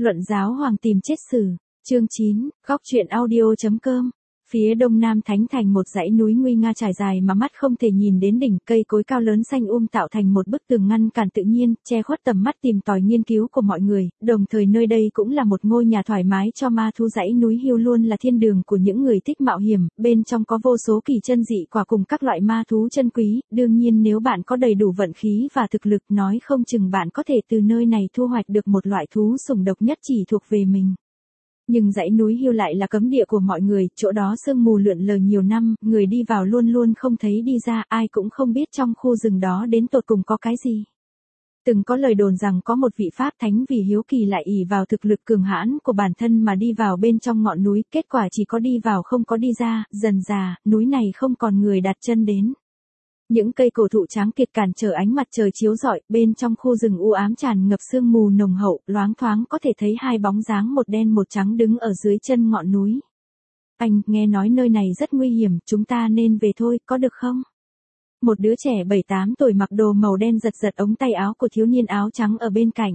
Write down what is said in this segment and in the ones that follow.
Luận giáo hoàng tìm chết sử. Chương 9, góc truyện audio.com. Phía đông nam thánh thành một dãy núi nguy nga trải dài mà mắt không thể nhìn đến đỉnh, cây cối cao lớn xanh tạo thành một bức tường ngăn cản tự nhiên, che khuất tầm mắt tìm tòi nghiên cứu của mọi người, đồng thời nơi đây cũng là một ngôi nhà thoải mái cho ma thú. Dãy núi Hill luôn là thiên đường của những người thích mạo hiểm, bên trong có vô số kỳ chân dị quả cùng các loại ma thú chân quý, đương nhiên nếu bạn có đầy đủ vận khí và thực lực, nói không chừng bạn có thể từ nơi này thu hoạch được một loại thú sủng độc nhất chỉ thuộc về mình. Nhưng dãy núi Hill lại là cấm địa của mọi người, chỗ đó sương mù lượn lờ nhiều năm, người đi vào luôn luôn không thấy đi ra, ai cũng không biết trong khu rừng đó đến tột cùng có cái gì. Từng có lời đồn rằng có một vị pháp thánh vì hiếu kỳ lại ỷ vào thực lực cường hãn của bản thân mà đi vào bên trong ngọn núi, kết quả chỉ có đi vào không có đi ra, dần dà, núi này không còn người đặt chân đến. Những cây cổ thụ tráng kiệt cản trở ánh mặt trời chiếu rọi, bên trong khu rừng u ám tràn ngập sương mù nồng hậu, loáng thoáng có thể thấy hai bóng dáng một đen một trắng đứng ở dưới chân ngọn núi. Anh, nghe nói nơi này rất nguy hiểm, chúng ta nên về thôi, có được không? Một đứa trẻ 7-8 tuổi mặc đồ màu đen giật giật ống tay áo của thiếu niên áo trắng ở bên cạnh.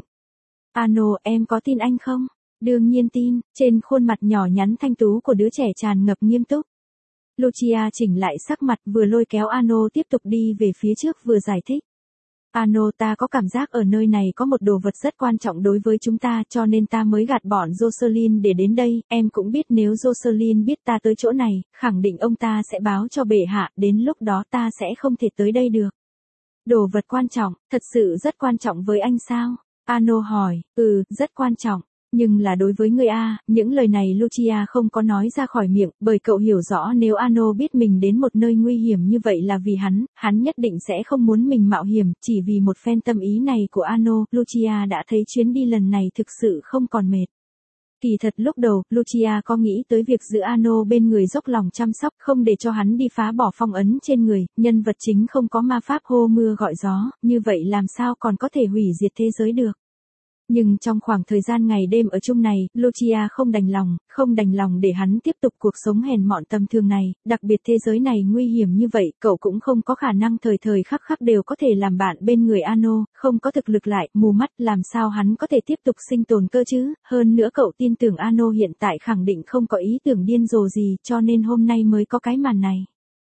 Ano, em có tin anh không? Đương nhiên tin, trên khuôn mặt nhỏ nhắn thanh tú của đứa trẻ tràn ngập nghiêm túc. Lucia chỉnh lại sắc mặt, vừa lôi kéo Ano tiếp tục đi về phía trước vừa giải thích. Ano, ta có cảm giác ở nơi này có một đồ vật rất quan trọng đối với chúng ta, cho nên ta mới gạt bọn Jocelyn để đến đây. Em cũng biết nếu Jocelyn biết ta tới chỗ này, khẳng định ông ta sẽ báo cho bệ hạ, đến lúc đó ta sẽ không thể tới đây được. Đồ vật quan trọng, thật sự rất quan trọng với anh sao? Ano hỏi, rất quan trọng. Nhưng là đối với người A, những lời này Lucia không có nói ra khỏi miệng, bởi cậu hiểu rõ nếu Ano biết mình đến một nơi nguy hiểm như vậy là vì hắn nhất định sẽ không muốn mình mạo hiểm, chỉ vì một phen tâm ý này của Ano, Lucia đã thấy chuyến đi lần này thực sự không còn mệt. Kỳ thật lúc đầu, Lucia có nghĩ tới việc giữ Ano bên người dốc lòng chăm sóc, không để cho hắn đi phá bỏ phong ấn trên người, nhân vật chính không có ma pháp hô mưa gọi gió, như vậy làm sao còn có thể hủy diệt thế giới được. Nhưng trong khoảng thời gian ngày đêm ở chung này, Lucia không đành lòng để hắn tiếp tục cuộc sống hèn mọn tầm thường này, đặc biệt thế giới này nguy hiểm như vậy, cậu cũng không có khả năng thời thời khắc khắc đều có thể làm bạn bên người Ano, không có thực lực lại, mù mắt, làm sao hắn có thể tiếp tục sinh tồn cơ chứ, hơn nữa cậu tin tưởng Ano hiện tại khẳng định không có ý tưởng điên rồ gì, cho nên hôm nay mới có cái màn này.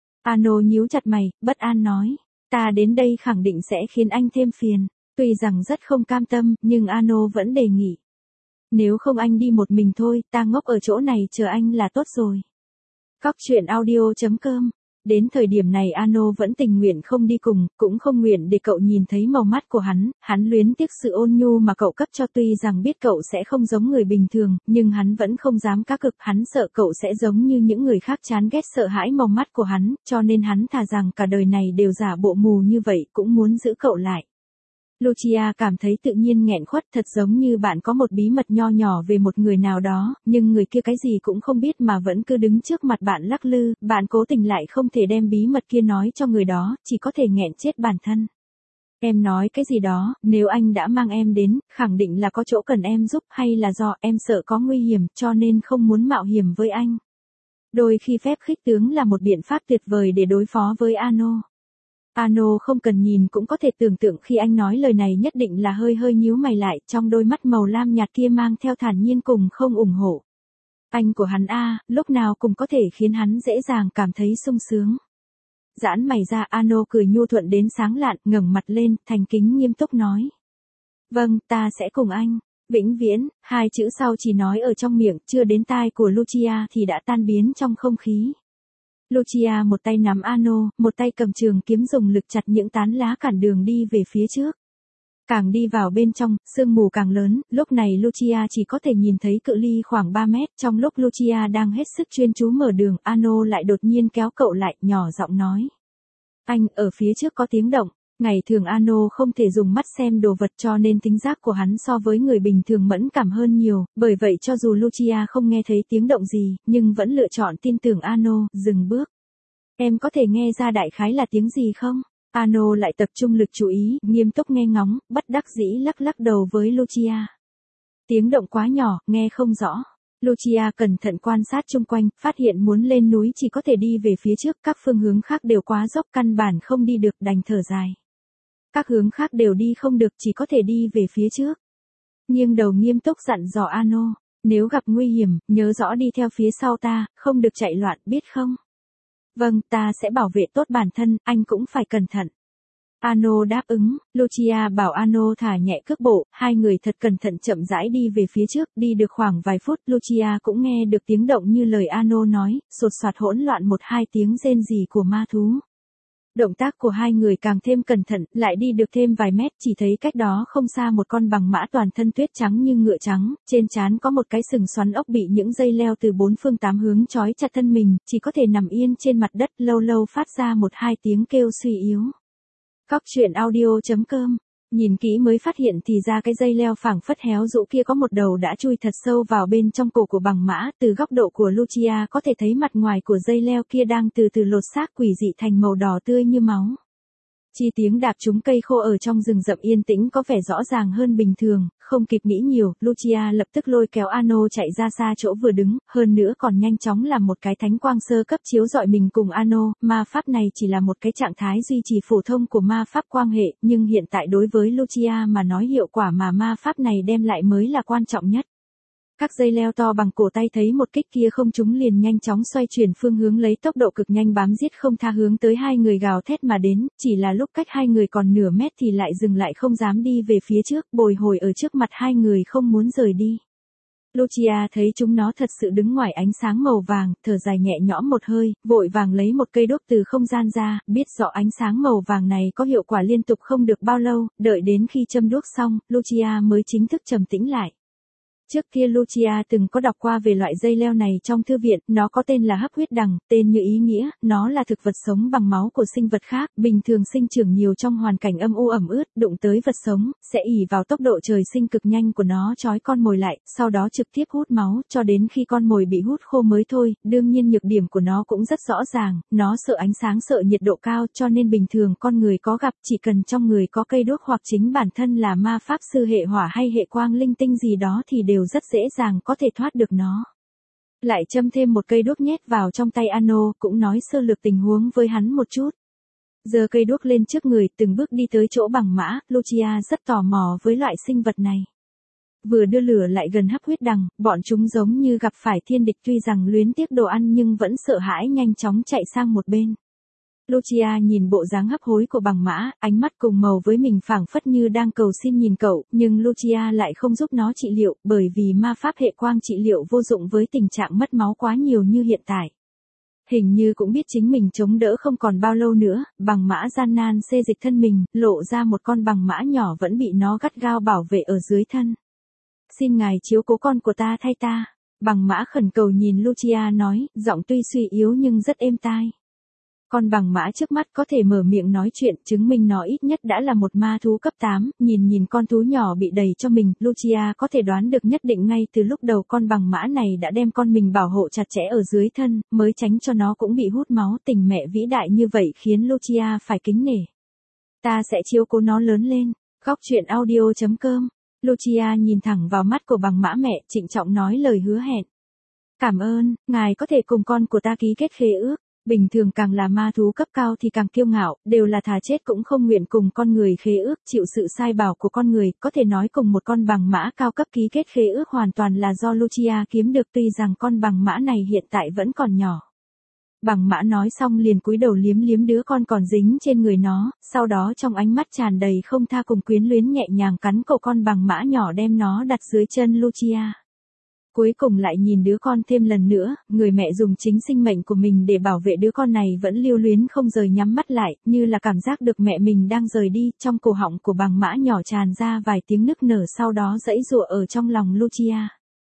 Ano nhíu chặt mày, bất an nói, ta đến đây khẳng định sẽ khiến anh thêm phiền. Tuy rằng rất không cam tâm, nhưng Ano vẫn đề nghị. Nếu không anh đi một mình thôi, ta ngốc ở chỗ này chờ anh là tốt rồi. Góc truyện audio.com. Đến thời điểm này Ano vẫn tình nguyện không đi cùng, cũng không nguyện để cậu nhìn thấy màu mắt của hắn luyến tiếc sự ôn nhu mà cậu cấp cho, tuy rằng biết cậu sẽ không giống người bình thường, nhưng hắn vẫn không dám cá cực, hắn sợ cậu sẽ giống như những người khác chán ghét sợ hãi màu mắt của hắn, cho nên hắn thà rằng cả đời này đều giả bộ mù như vậy, cũng muốn giữ cậu lại. Lucia cảm thấy tự nhiên nghẹn khuất, thật giống như bạn có một bí mật nho nhỏ về một người nào đó, nhưng người kia cái gì cũng không biết mà vẫn cứ đứng trước mặt bạn lắc lư, bạn cố tình lại không thể đem bí mật kia nói cho người đó, chỉ có thể nghẹn chết bản thân. Em nói cái gì đó, nếu anh đã mang em đến, khẳng định là có chỗ cần em giúp, hay là do em sợ có nguy hiểm, cho nên không muốn mạo hiểm với anh. Đôi khi phép khích tướng là một biện pháp tuyệt vời để đối phó với Ano. Ano không cần nhìn cũng có thể tưởng tượng khi anh nói lời này nhất định là hơi nhíu mày lại, trong đôi mắt màu lam nhạt kia mang theo thản nhiên cùng không ủng hộ. Anh của hắn lúc nào cũng có thể khiến hắn dễ dàng cảm thấy sung sướng. Giãn mày ra, Ano cười nhu thuận đến sáng lạn, ngẩng mặt lên, thành kính nghiêm túc nói. Vâng, ta sẽ cùng anh. Vĩnh viễn, hai chữ sau chỉ nói ở trong miệng, chưa đến tai của Lucia thì đã tan biến trong không khí. Lucia một tay nắm Ano, một tay cầm trường kiếm dùng lực chặt những tán lá cản đường đi về phía trước. Càng đi vào bên trong, sương mù càng lớn, lúc này Lucia chỉ có thể nhìn thấy cự ly khoảng 3 mét, trong lúc Lucia đang hết sức chuyên chú mở đường, Ano lại đột nhiên kéo cậu lại, nhỏ giọng nói. Anh, ở phía trước có tiếng động. Ngày thường Ano không thể dùng mắt xem đồ vật cho nên tính giác của hắn so với người bình thường mẫn cảm hơn nhiều, bởi vậy cho dù Lucia không nghe thấy tiếng động gì, nhưng vẫn lựa chọn tin tưởng Ano, dừng bước. Em có thể nghe ra đại khái là tiếng gì không? Ano lại tập trung lực chú ý, nghiêm túc nghe ngóng, bất đắc dĩ lắc đầu với Lucia. Tiếng động quá nhỏ, nghe không rõ. Lucia cẩn thận quan sát chung quanh, phát hiện muốn lên núi chỉ có thể đi về phía trước, các phương hướng khác đều quá dốc, căn bản không đi được, đành thở dài. Các hướng khác đều đi không được, chỉ có thể đi về phía trước. nghiêng đầu nghiêm túc dặn dò Ano, nếu gặp nguy hiểm, nhớ rõ đi theo phía sau ta, không được chạy loạn, biết không? Vâng, ta sẽ bảo vệ tốt bản thân, anh cũng phải cẩn thận. Ano đáp ứng, Lucia bảo Ano thả nhẹ cước bộ, hai người thật cẩn thận chậm rãi đi về phía trước, đi được khoảng vài phút, Lucia cũng nghe được tiếng động như lời Ano nói, sột soạt hỗn loạn một hai tiếng rên rỉ của ma thú. Động tác của hai người càng thêm cẩn thận, lại đi được thêm vài mét, chỉ thấy cách đó không xa một con bằng mã toàn thân tuyết trắng như ngựa trắng, trên trán có một cái sừng xoắn ốc bị những dây leo từ bốn phương tám hướng trói chặt thân mình, chỉ có thể nằm yên trên mặt đất, lâu lâu phát ra một hai tiếng kêu suy yếu. Cóc truyện audio.com. Nhìn kỹ mới phát hiện thì ra cái dây leo phảng phất héo rũ kia có một đầu đã chui thật sâu vào bên trong cổ của bằng mã, từ góc độ của Lucia có thể thấy mặt ngoài của dây leo kia đang từ từ lột xác quỷ dị thành màu đỏ tươi như máu. Chi tiếng đạp trúng cây khô ở trong rừng rậm yên tĩnh có vẻ rõ ràng hơn bình thường, không kịp nghĩ nhiều, Lucia lập tức lôi kéo Ano chạy ra xa chỗ vừa đứng, hơn nữa còn nhanh chóng làm một cái thánh quang sơ cấp chiếu rọi mình cùng Ano, ma pháp này chỉ là một cái trạng thái duy trì phổ thông của ma pháp quang hệ, nhưng hiện tại đối với Lucia mà nói hiệu quả mà ma pháp này đem lại mới là quan trọng nhất. Các dây leo to bằng cổ tay thấy một kích kia không trúng liền nhanh chóng xoay chuyển phương hướng lấy tốc độ cực nhanh bám giết không tha hướng tới hai người gào thét mà đến, chỉ là lúc cách hai người còn nửa mét thì lại dừng lại không dám đi về phía trước, bồi hồi ở trước mặt hai người không muốn rời đi. Lucia thấy chúng nó thật sự đứng ngoài ánh sáng màu vàng, thở dài nhẹ nhõm một hơi, vội vàng lấy một cây đuốc từ không gian ra, biết rõ ánh sáng màu vàng này có hiệu quả liên tục không được bao lâu, đợi đến khi châm đuốc xong, Lucia mới chính thức trầm tĩnh lại. Trước kia Lucia từng có đọc qua về loại dây leo này trong thư viện, nó có tên là hấp huyết đằng, tên như ý nghĩa, nó là thực vật sống bằng máu của sinh vật khác, bình thường sinh trưởng nhiều trong hoàn cảnh âm u ẩm ướt, đụng tới vật sống, sẽ ỷ vào tốc độ trời sinh cực nhanh của nó trói con mồi lại, sau đó trực tiếp hút máu, cho đến khi con mồi bị hút khô mới thôi, đương nhiên nhược điểm của nó cũng rất rõ ràng, nó sợ ánh sáng sợ nhiệt độ cao cho nên bình thường con người có gặp chỉ cần trong người có cây đuốc hoặc chính bản thân là ma pháp sư hệ hỏa hay hệ quang linh tinh gì đó thì đều rất dễ dàng có thể thoát được nó. Lại châm thêm một cây đuốc nhét vào trong tay Ano, cũng nói sơ lược tình huống với hắn một chút. Giơ cây đuốc lên trước người, từng bước đi tới chỗ bằng mã, Lucia rất tò mò với loại sinh vật này. Vừa đưa lửa lại gần hấp huyết đằng, bọn chúng giống như gặp phải thiên địch tuy rằng luyến tiếc đồ ăn nhưng vẫn sợ hãi nhanh chóng chạy sang một bên. Lucia nhìn bộ dáng hấp hối của bằng mã, ánh mắt cùng màu với mình phảng phất như đang cầu xin nhìn cậu, nhưng Lucia lại không giúp nó trị liệu, bởi vì ma pháp hệ quang trị liệu vô dụng với tình trạng mất máu quá nhiều như hiện tại. Hình như cũng biết chính mình chống đỡ không còn bao lâu nữa, bằng mã gian nan xê dịch thân mình, lộ ra một con bằng mã nhỏ vẫn bị nó gắt gao bảo vệ ở dưới thân. Xin ngài chiếu cố con của ta thay ta. Bằng mã khẩn cầu nhìn Lucia nói, giọng tuy suy yếu nhưng rất êm tai. Con bằng mã trước mắt có thể mở miệng nói chuyện, chứng minh nó ít nhất đã là một ma thú cấp 8, nhìn con thú nhỏ bị đầy cho mình, Lucia có thể đoán được nhất định ngay từ lúc đầu con bằng mã này đã đem con mình bảo hộ chặt chẽ ở dưới thân, mới tránh cho nó cũng bị hút máu. Tình mẹ vĩ đại như vậy khiến Lucia phải kính nể. Ta sẽ chiếu cố nó lớn lên. Góc truyện audio.com. Lucia nhìn thẳng vào mắt của bằng mã mẹ, trịnh trọng nói lời hứa hẹn. Cảm ơn, ngài có thể cùng con của ta ký kết khế ước. Bình thường càng là ma thú cấp cao thì càng kiêu ngạo, đều là thà chết cũng không nguyện cùng con người khế ước, chịu sự sai bảo của con người, có thể nói cùng một con bằng mã cao cấp ký kết khế ước hoàn toàn là do Lucia kiếm được, tuy rằng con bằng mã này hiện tại vẫn còn nhỏ. Bằng mã nói xong liền cúi đầu liếm liếm đứa con còn dính trên người nó, sau đó trong ánh mắt tràn đầy không tha cùng quyến luyến nhẹ nhàng cắn cổ con bằng mã nhỏ đem nó đặt dưới chân Lucia. Cuối cùng lại nhìn đứa con thêm lần nữa, người mẹ dùng chính sinh mệnh của mình để bảo vệ đứa con này vẫn lưu luyến không rời nhắm mắt lại, như là cảm giác được mẹ mình đang rời đi, trong cổ họng của bằng mã nhỏ tràn ra vài tiếng nức nở sau đó giãy giụa ở trong lòng Lucia.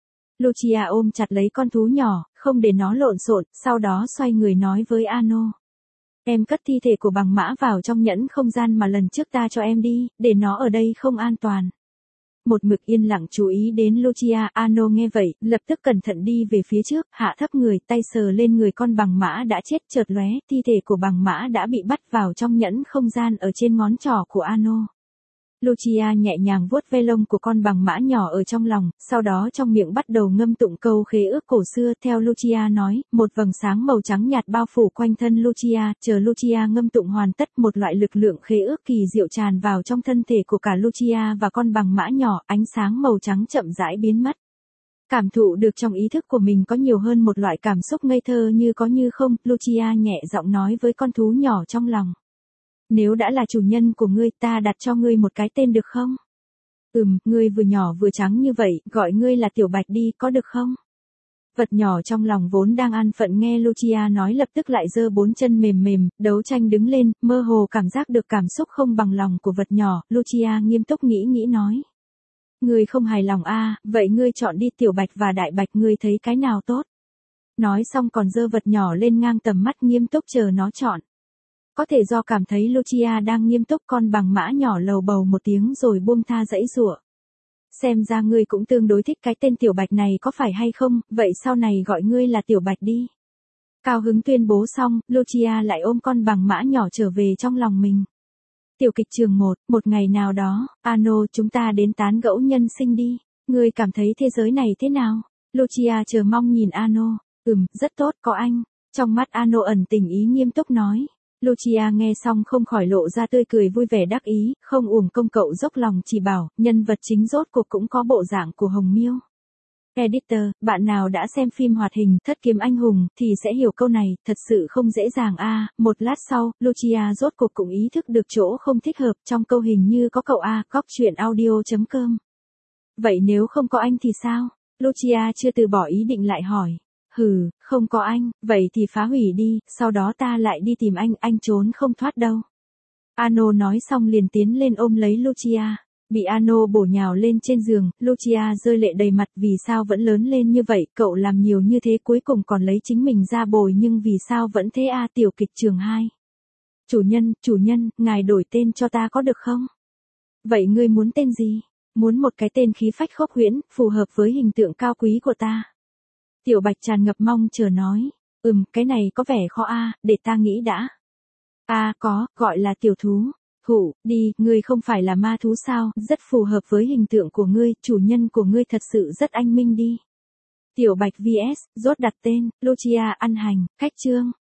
Lucia ôm chặt lấy con thú nhỏ, không để nó lộn xộn, sau đó xoay người nói với Ano. Em cất thi thể của bằng mã vào trong nhẫn không gian mà lần trước ta cho em đi, để nó ở đây không an toàn. Một mực yên lặng chú ý đến Lucia, Ano nghe vậy, lập tức cẩn thận đi về phía trước, hạ thấp người, tay sờ lên người con bằng mã đã chết, chợt lóe, thi thể của bằng mã đã bị bắt vào trong nhẫn không gian ở trên ngón trỏ của Ano. Lucia nhẹ nhàng vuốt ve lông của con bằng mã nhỏ ở trong lòng, sau đó trong miệng bắt đầu ngâm tụng câu khế ước cổ xưa. Theo Lucia nói, một vầng sáng màu trắng nhạt bao phủ quanh thân Lucia, chờ Lucia ngâm tụng hoàn tất, một loại lực lượng khế ước kỳ diệu tràn vào trong thân thể của cả Lucia và con bằng mã nhỏ, ánh sáng màu trắng chậm rãi biến mất. Cảm thụ được trong ý thức của mình có nhiều hơn một loại cảm xúc ngây thơ như có như không, Lucia nhẹ giọng nói với con thú nhỏ trong lòng. Nếu đã là chủ nhân của ngươi, ta đặt cho ngươi một cái tên được không? Ngươi vừa nhỏ vừa trắng như vậy, gọi ngươi là Tiểu Bạch đi, có được không? Vật nhỏ trong lòng vốn đang an phận nghe Lucia nói lập tức lại giơ bốn chân mềm mềm, đấu tranh đứng lên, mơ hồ cảm giác được cảm xúc không bằng lòng của vật nhỏ. Lucia nghiêm túc nghĩ nói. Ngươi không hài lòng vậy ngươi chọn đi, Tiểu Bạch và Đại Bạch, ngươi thấy cái nào tốt? Nói xong còn giơ vật nhỏ lên ngang tầm mắt, nghiêm túc chờ nó chọn. Có thể do cảm thấy Lucia đang nghiêm túc, con bằng mã nhỏ lầu bầu một tiếng rồi buông tha giãy giụa. Xem ra ngươi cũng tương đối thích cái tên Tiểu Bạch này có phải hay không, vậy sau này gọi ngươi là Tiểu Bạch đi. Cao hứng tuyên bố xong, Lucia lại ôm con bằng mã nhỏ trở về trong lòng mình. Tiểu kịch trường 1, một ngày nào đó, Ano, chúng ta đến tán gẫu nhân sinh đi. Ngươi cảm thấy thế giới này thế nào? Lucia chờ mong nhìn Ano. Rất tốt, có anh. Trong mắt Ano ẩn tình ý nghiêm túc nói. Lucia nghe xong không khỏi lộ ra tươi cười vui vẻ đắc ý, không uổng công cậu dốc lòng chỉ bảo, nhân vật chính rốt cuộc cũng có bộ dạng của Hồng Miêu. Editor, bạn nào đã xem phim hoạt hình Thất Kiếm Anh Hùng thì sẽ hiểu câu này, thật sự không dễ dàng Một lát sau, Lucia rốt cuộc cũng ý thức được chỗ không thích hợp, trong câu hình như có cậu Góc truyện audio.com. Vậy nếu không có anh thì sao? Lucia chưa từ bỏ ý định lại hỏi. Không có anh, vậy thì phá hủy đi, sau đó ta lại đi tìm anh trốn không thoát đâu. Ano nói xong liền tiến lên ôm lấy Lucia. Bị Ano bổ nhào lên trên giường, Lucia rơi lệ đầy mặt, vì sao vẫn lớn lên như vậy, cậu làm nhiều như thế cuối cùng còn lấy chính mình ra bồi nhưng vì sao vẫn thế Tiểu kịch trường 2. Chủ nhân, ngài đổi tên cho ta có được không? Vậy ngươi muốn tên gì? Muốn một cái tên khí phách khốc huyễn, phù hợp với hình tượng cao quý của ta. Tiểu Bạch tràn ngập mong chờ nói. Cái này có vẻ khó để ta nghĩ đã. Có, gọi là tiểu thú. Đi, ngươi không phải là ma thú sao, rất phù hợp với hình tượng của ngươi, chủ nhân của ngươi thật sự rất anh minh đi. Tiểu Bạch vs, rốt đặt tên, Lucia ăn hành, khách chương.